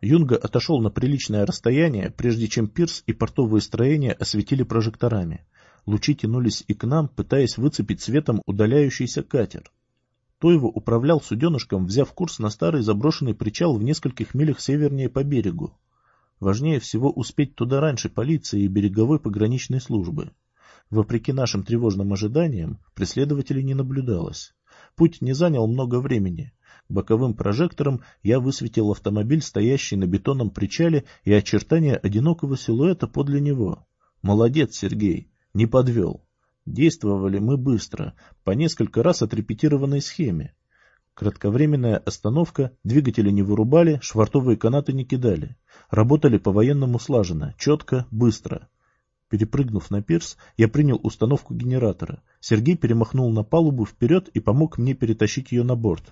Юнга отошел на приличное расстояние, прежде чем пирс и портовые строения осветили прожекторами. Лучи тянулись и к нам, пытаясь выцепить светом удаляющийся катер. Тойво управлял суденышком, взяв курс на старый заброшенный причал в нескольких милях севернее по берегу. Важнее всего успеть туда раньше полиции и береговой пограничной службы. Вопреки нашим тревожным ожиданиям, преследователей не наблюдалось. Путь не занял много времени. Боковым прожектором я высветил автомобиль, стоящий на бетонном причале, и очертания одинокого силуэта подле него. Молодец, Сергей, не подвел. Действовали мы быстро, по несколько раз отрепетированной схеме. Кратковременная остановка, двигатели не вырубали, швартовые канаты не кидали. Работали по-военному слаженно, четко, быстро. Перепрыгнув на пирс, я принял установку генератора. Сергей перемахнул на палубу вперед и помог мне перетащить ее на борт.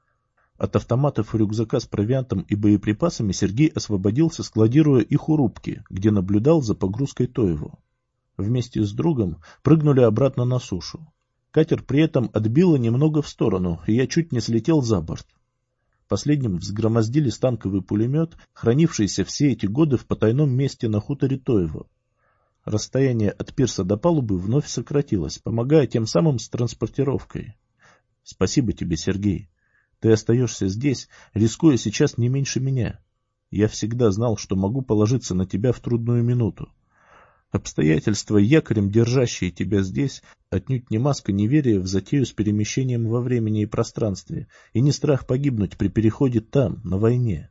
От автоматов и рюкзака с провиантом и боеприпасами Сергей освободился, складируя их у рубки, где наблюдал за погрузкой Тойво. Вместе с другом прыгнули обратно на сушу. Катер при этом отбило немного в сторону, и я чуть не слетел за борт. Последним взгромоздили станковый пулемет, хранившийся все эти годы в потайном месте на хуторе Тойво. Расстояние от пирса до палубы вновь сократилось, помогая тем самым с транспортировкой. Спасибо тебе, Сергей. Ты остаешься здесь, рискуя сейчас не меньше меня. Я всегда знал, что могу положиться на тебя в трудную минуту. Обстоятельства, якорем держащие тебя здесь, отнюдь не маска неверия в затею с перемещением во времени и пространстве, и не страх погибнуть при переходе там, на войне.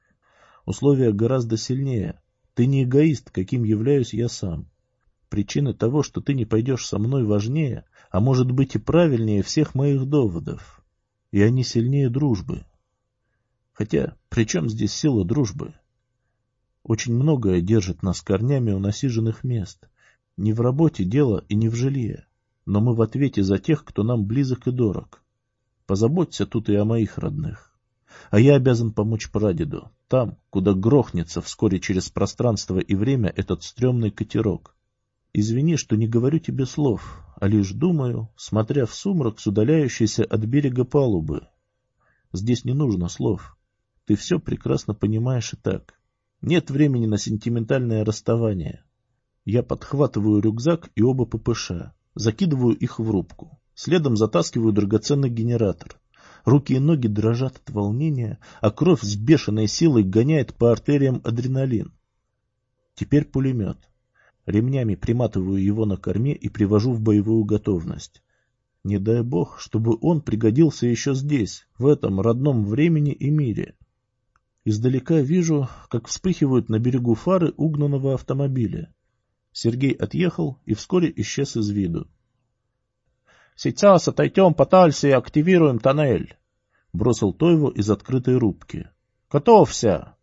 Условия гораздо сильнее. Ты не эгоист, каким являюсь я сам. Причины того, что ты не пойдешь со мной, важнее, а может быть и правильнее всех моих доводов. И они сильнее дружбы. Хотя, при чем здесь сила дружбы? Очень многое держит нас корнями у насиженных мест. Не в работе дело и не в жилье. Но мы в ответе за тех, кто нам близок и дорог. Позаботься тут и о моих родных. А я обязан помочь прадеду, там, куда грохнется вскоре через пространство и время этот стрёмный катерок. Извини, что не говорю тебе слов, а лишь думаю, смотря в сумрак с удаляющейся от берега палубы. Здесь не нужно слов. Ты все прекрасно понимаешь и так. Нет времени на сентиментальное расставание. Я подхватываю рюкзак и оба ППШ, закидываю их в рубку. Следом затаскиваю драгоценный генератор. Руки и ноги дрожат от волнения, а кровь с бешеной силой гоняет по артериям адреналин. Теперь пулемет. Ремнями приматываю его на корме и привожу в боевую готовность. Не дай бог, чтобы он пригодился еще здесь, в этом родном времени и мире. Издалека вижу, как вспыхивают на берегу фары угнанного автомобиля. Сергей отъехал и вскоре исчез из виду. «Сейчас отойдем подальше и активируем тоннель», — бросил Тойво из открытой рубки. «Готовься!»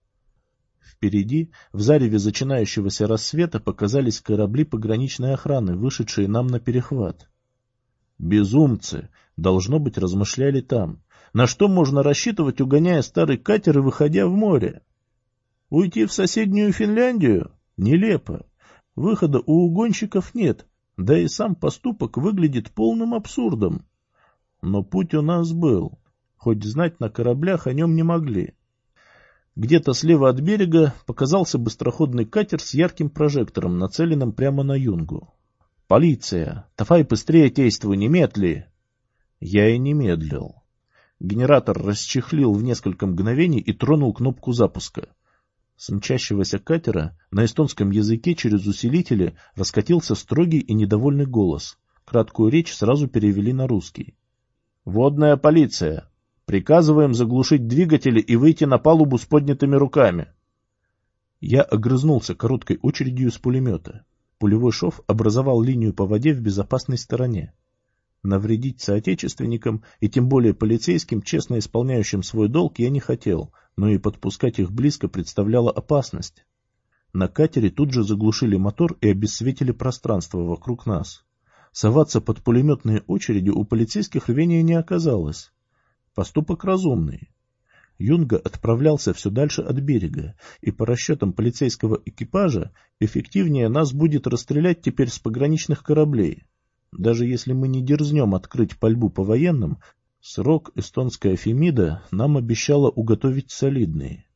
Впереди, в зареве начинающегося рассвета, показались корабли пограничной охраны, вышедшие нам на перехват. Безумцы, должно быть, размышляли там. На что можно рассчитывать, угоняя старый катер и выходя в море? Уйти в соседнюю Финляндию? Нелепо. Выхода у угонщиков нет, да и сам поступок выглядит полным абсурдом. Но путь у нас был, хоть знать на кораблях о нем не могли. Где-то слева от берега показался быстроходный катер с ярким прожектором, нацеленным прямо на Юнгу. «Полиция! Давай быстрее действуй, немедли!» Я и не медлил. Генератор расчехлил в несколько мгновений и тронул кнопку запуска. С мчащегося катера на эстонском языке через усилители раскатился строгий и недовольный голос. Краткую речь сразу перевели на русский. «Водная полиция! Приказываем заглушить двигатели и выйти на палубу с поднятыми руками!» Я огрызнулся короткой очередью из пулемета. Пулевой шов образовал линию по воде в безопасной стороне. Навредить соотечественникам, и тем более полицейским, честно исполняющим свой долг, я не хотел, но и подпускать их близко представляло опасность. На катере тут же заглушили мотор и обесцветили пространство вокруг нас. Соваться под пулеметные очереди у полицейских рвения не оказалось. Поступок разумный. Юнга отправлялся все дальше от берега, и по расчетам полицейского экипажа эффективнее нас будет расстрелять теперь с пограничных кораблей. Даже если мы не дерзнем открыть пальбу по военным, срок эстонская Фемида нам обещала уготовить солидный.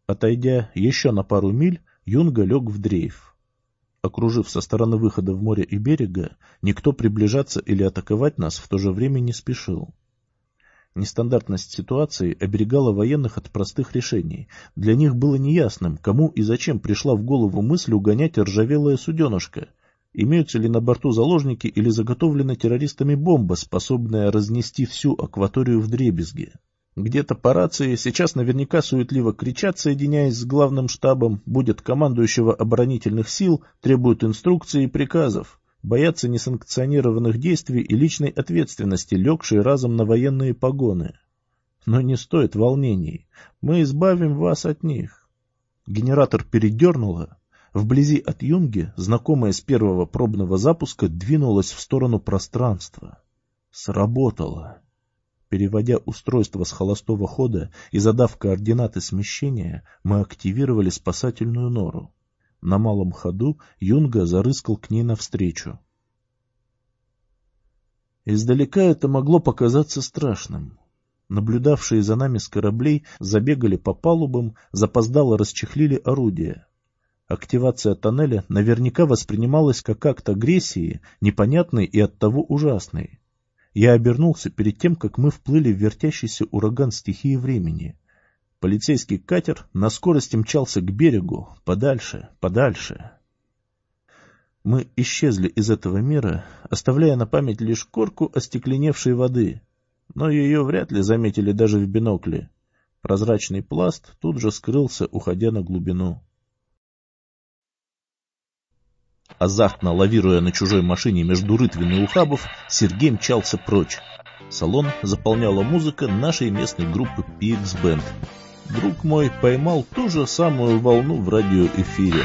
Отойдя еще на пару миль, Юнга лег в дрейф. Окружив со стороны выхода в море и берега, никто приближаться или атаковать нас в то же время не спешил. Нестандартность ситуации оберегала военных от простых решений. Для них было неясным, кому и зачем пришла в голову мысль угонять ржавелое суденышко. Имеются ли на борту заложники или заготовлена террористами бомба, способная разнести всю акваторию вдребезги. Где-то по рации сейчас наверняка суетливо кричат, соединяясь с главным штабом, будет командующего оборонительных сил, требуют инструкций и приказов. Боятся несанкционированных действий и личной ответственности, легшей разом на военные погоны. Но не стоит волнений. Мы избавим вас от них. Генератор передернуло. Вблизи от Юнги, знакомая с первого пробного запуска, двинулась в сторону пространства. Сработало. Переводя устройство с холостого хода и задав координаты смещения, мы активировали спасательную нору. На малом ходу Юнга зарыскал к ней навстречу. Издалека это могло показаться страшным. Наблюдавшие за нами с кораблей забегали по палубам, запоздало расчехлили орудия. Активация тоннеля наверняка воспринималась как акт агрессии, непонятный и оттого ужасный. Я обернулся перед тем, как мы вплыли в вертящийся ураган стихии времени. Полицейский катер на скорости мчался к берегу, подальше, подальше. Мы исчезли из этого мира, оставляя на память лишь корку остекленевшей воды, но ее вряд ли заметили даже в бинокле. Прозрачный пласт тут же скрылся, уходя на глубину. Азартно лавируя на чужой машине между рытвин и ухабов, Сергей мчался прочь. Салон заполняла музыка нашей местной группы PX Band. Друг мой поймал ту же самую волну в радиоэфире.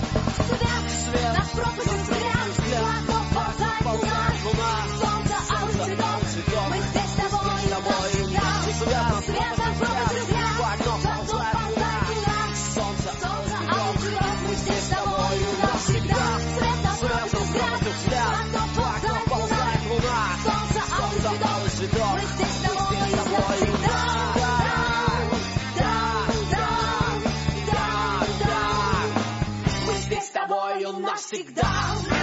Навсегда.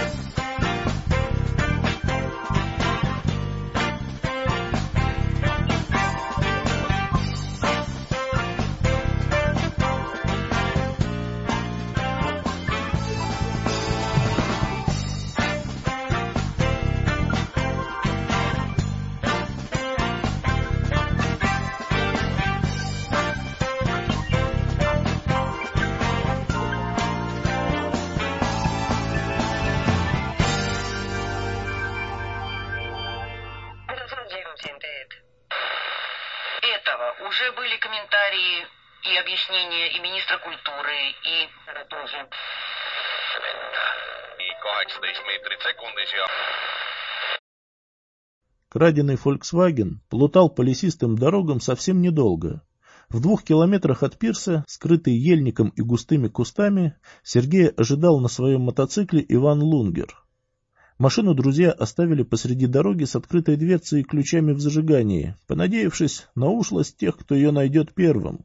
Уже были комментарии и объяснения и министра культуры, и... И 18 метрит секундis ja... Краденый Volkswagen плутал по лесистым дорогам совсем недолго. В 2 километрах от пирса, скрытый ельником и густыми кустами, Сергея ожидал на своем мотоцикле Иван Лунгер. Машину друзья оставили посреди дороги с открытой дверцей и ключами в зажигании, понадеявшись на ушлость тех, кто ее найдет первым.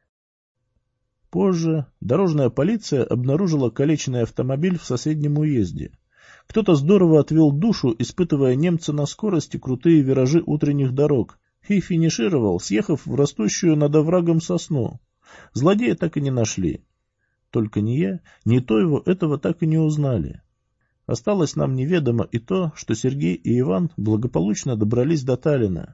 Позже дорожная полиция обнаружила калеченный автомобиль в соседнем уезде. Кто-то здорово отвел душу, испытывая немца на скорости крутые виражи утренних дорог, и финишировал, съехав в растущую над оврагом сосну. Злодея так и не нашли. Только ни я, ни Тойво этого так и не узнали. Осталось нам неведомо и то, что Сергей и Иван благополучно добрались до Таллина.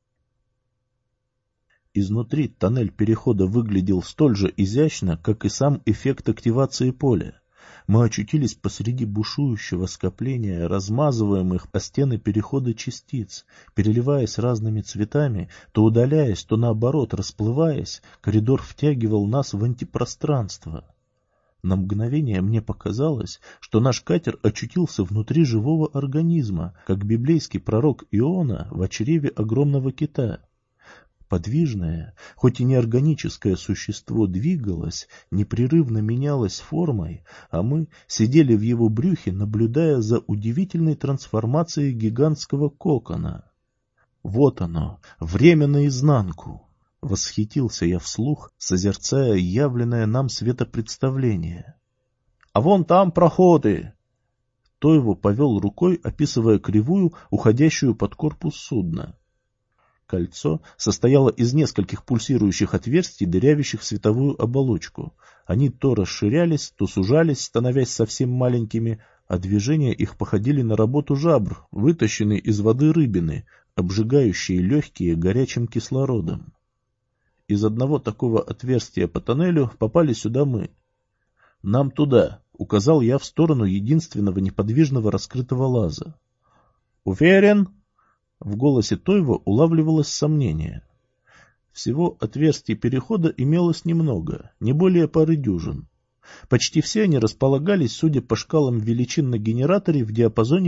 Изнутри тоннель перехода выглядел столь же изящно, как и сам эффект активации поля. Мы очутились посреди бушующего скопления размазываемых о стены перехода частиц. Переливаясь разными цветами, то удаляясь, то наоборот расплываясь, коридор втягивал нас в антипространство. На мгновение мне показалось, что наш катер очутился внутри живого организма, как библейский пророк Иона в чреве огромного кита. Подвижное, хоть и неорганическое существо двигалось, непрерывно менялось формой, а мы сидели в его брюхе, наблюдая за удивительной трансформацией гигантского кокона. Вот оно, время наизнанку. Восхитился я вслух, созерцая явленное нам светопредставление. «А вон там проходы!» Тойво повел рукой, описывая кривую, уходящую под корпус судна. Кольцо состояло из нескольких пульсирующих отверстий, дырявящих световую оболочку. Они то расширялись, то сужались, становясь совсем маленькими, а движения их походили на работу жабр, вытащенной из воды рыбины, обжигающие легкие горячим кислородом. Из одного такого отверстия по тоннелю попали сюда мы. «Нам туда», — указал я в сторону единственного неподвижного раскрытого лаза. «Уверен?» В голосе Тойво улавливалось сомнение. Всего отверстий перехода имелось немного, не более пары дюжин. Почти все они располагались, судя по шкалам величин на генераторе, в диапазоне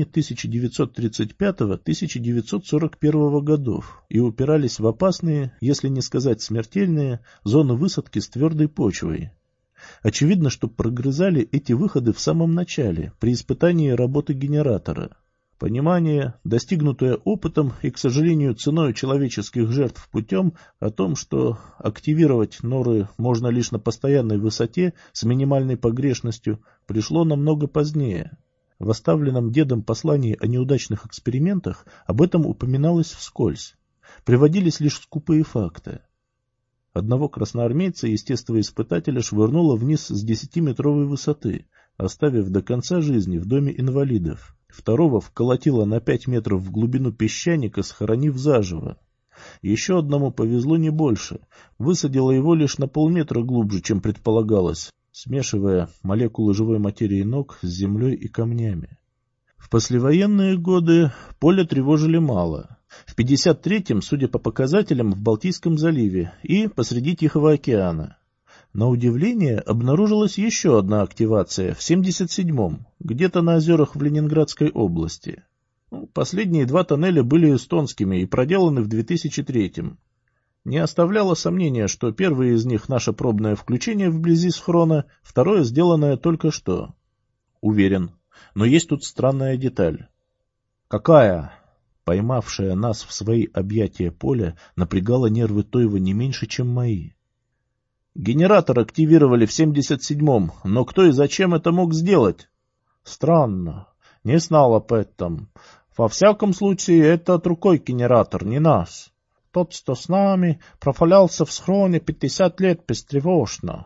1935-1941 годов и упирались в опасные, если не сказать смертельные, зоны высадки с твердой почвой. Очевидно, что прогрызали эти выходы в самом начале, при испытании работы генератора. Понимание, достигнутое опытом и, к сожалению, ценой человеческих жертв путем, о том, что активировать норы можно лишь на постоянной высоте с минимальной погрешностью, пришло намного позднее. В оставленном дедом послании о неудачных экспериментах об этом упоминалось вскользь. Приводились лишь скупые факты. Одного красноармейца естествоиспытателя швырнуло вниз с 10-метровой высоты, оставив до конца жизни в доме инвалидов. Второго вколотило на 5 метров в глубину песчаника, схоронив заживо. Еще одному повезло не больше. Высадило его лишь на полметра глубже, чем предполагалось, смешивая молекулы живой материи ног с землей и камнями. В послевоенные годы поле тревожили мало. В 53-м, судя по показателям, в Балтийском заливе и посреди Тихого океана. На удивление, обнаружилась еще одна активация в 77-м, где-то на озерах в Ленинградской области. Последние 2 тоннеля были эстонскими и проделаны в 2003-м. Не оставляло сомнения, что первый из них наше пробное включение вблизи схрона, второе сделанное только что. Уверен, но есть тут странная деталь. Какая? Поймавшая нас в свои объятия поле напрягала нервы Тойва не меньше, чем мои. Генератор активировали в 77-м, но кто и зачем это мог сделать? Странно. Не знал об этом. Во всяком случае, это другой генератор, не наш. Тот, что с нами, провалялся в схроне 50 лет бестревожно.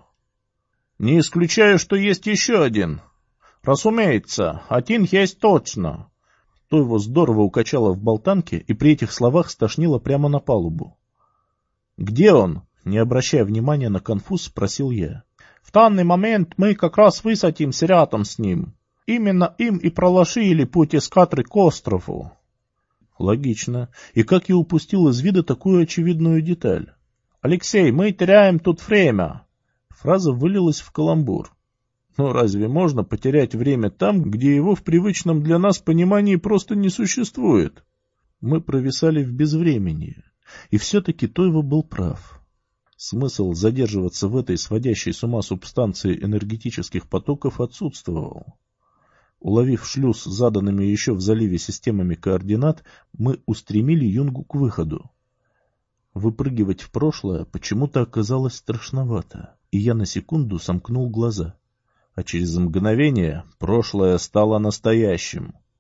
Не исключаю, что есть еще один. Разумеется, один есть точно. То его здорово укачало в болтанке и при этих словах стошнило прямо на палубу. Где он? Не обращая внимания на конфуз, спросил я. В данный момент мы как раз высадимся рядом с ним. Именно им и проложили путь эскадры к острову. Логично. И как я упустил из вида такую очевидную деталь? Алексей, мы теряем тут время. Фраза вылилась в каламбур. Но разве можно потерять время там, где его в привычном для нас понимании просто не существует? Мы провисали в безвременье. И все-таки Тойво был прав. Смысл задерживаться в этой сводящей с ума субстанции энергетических потоков отсутствовал. Уловив шлюз заданными еще в заливе системами координат, мы устремили Юнгу к выходу. Выпрыгивать в прошлое почему-то оказалось страшновато, и я на секунду сомкнул глаза. А через мгновение прошлое стало настоящим.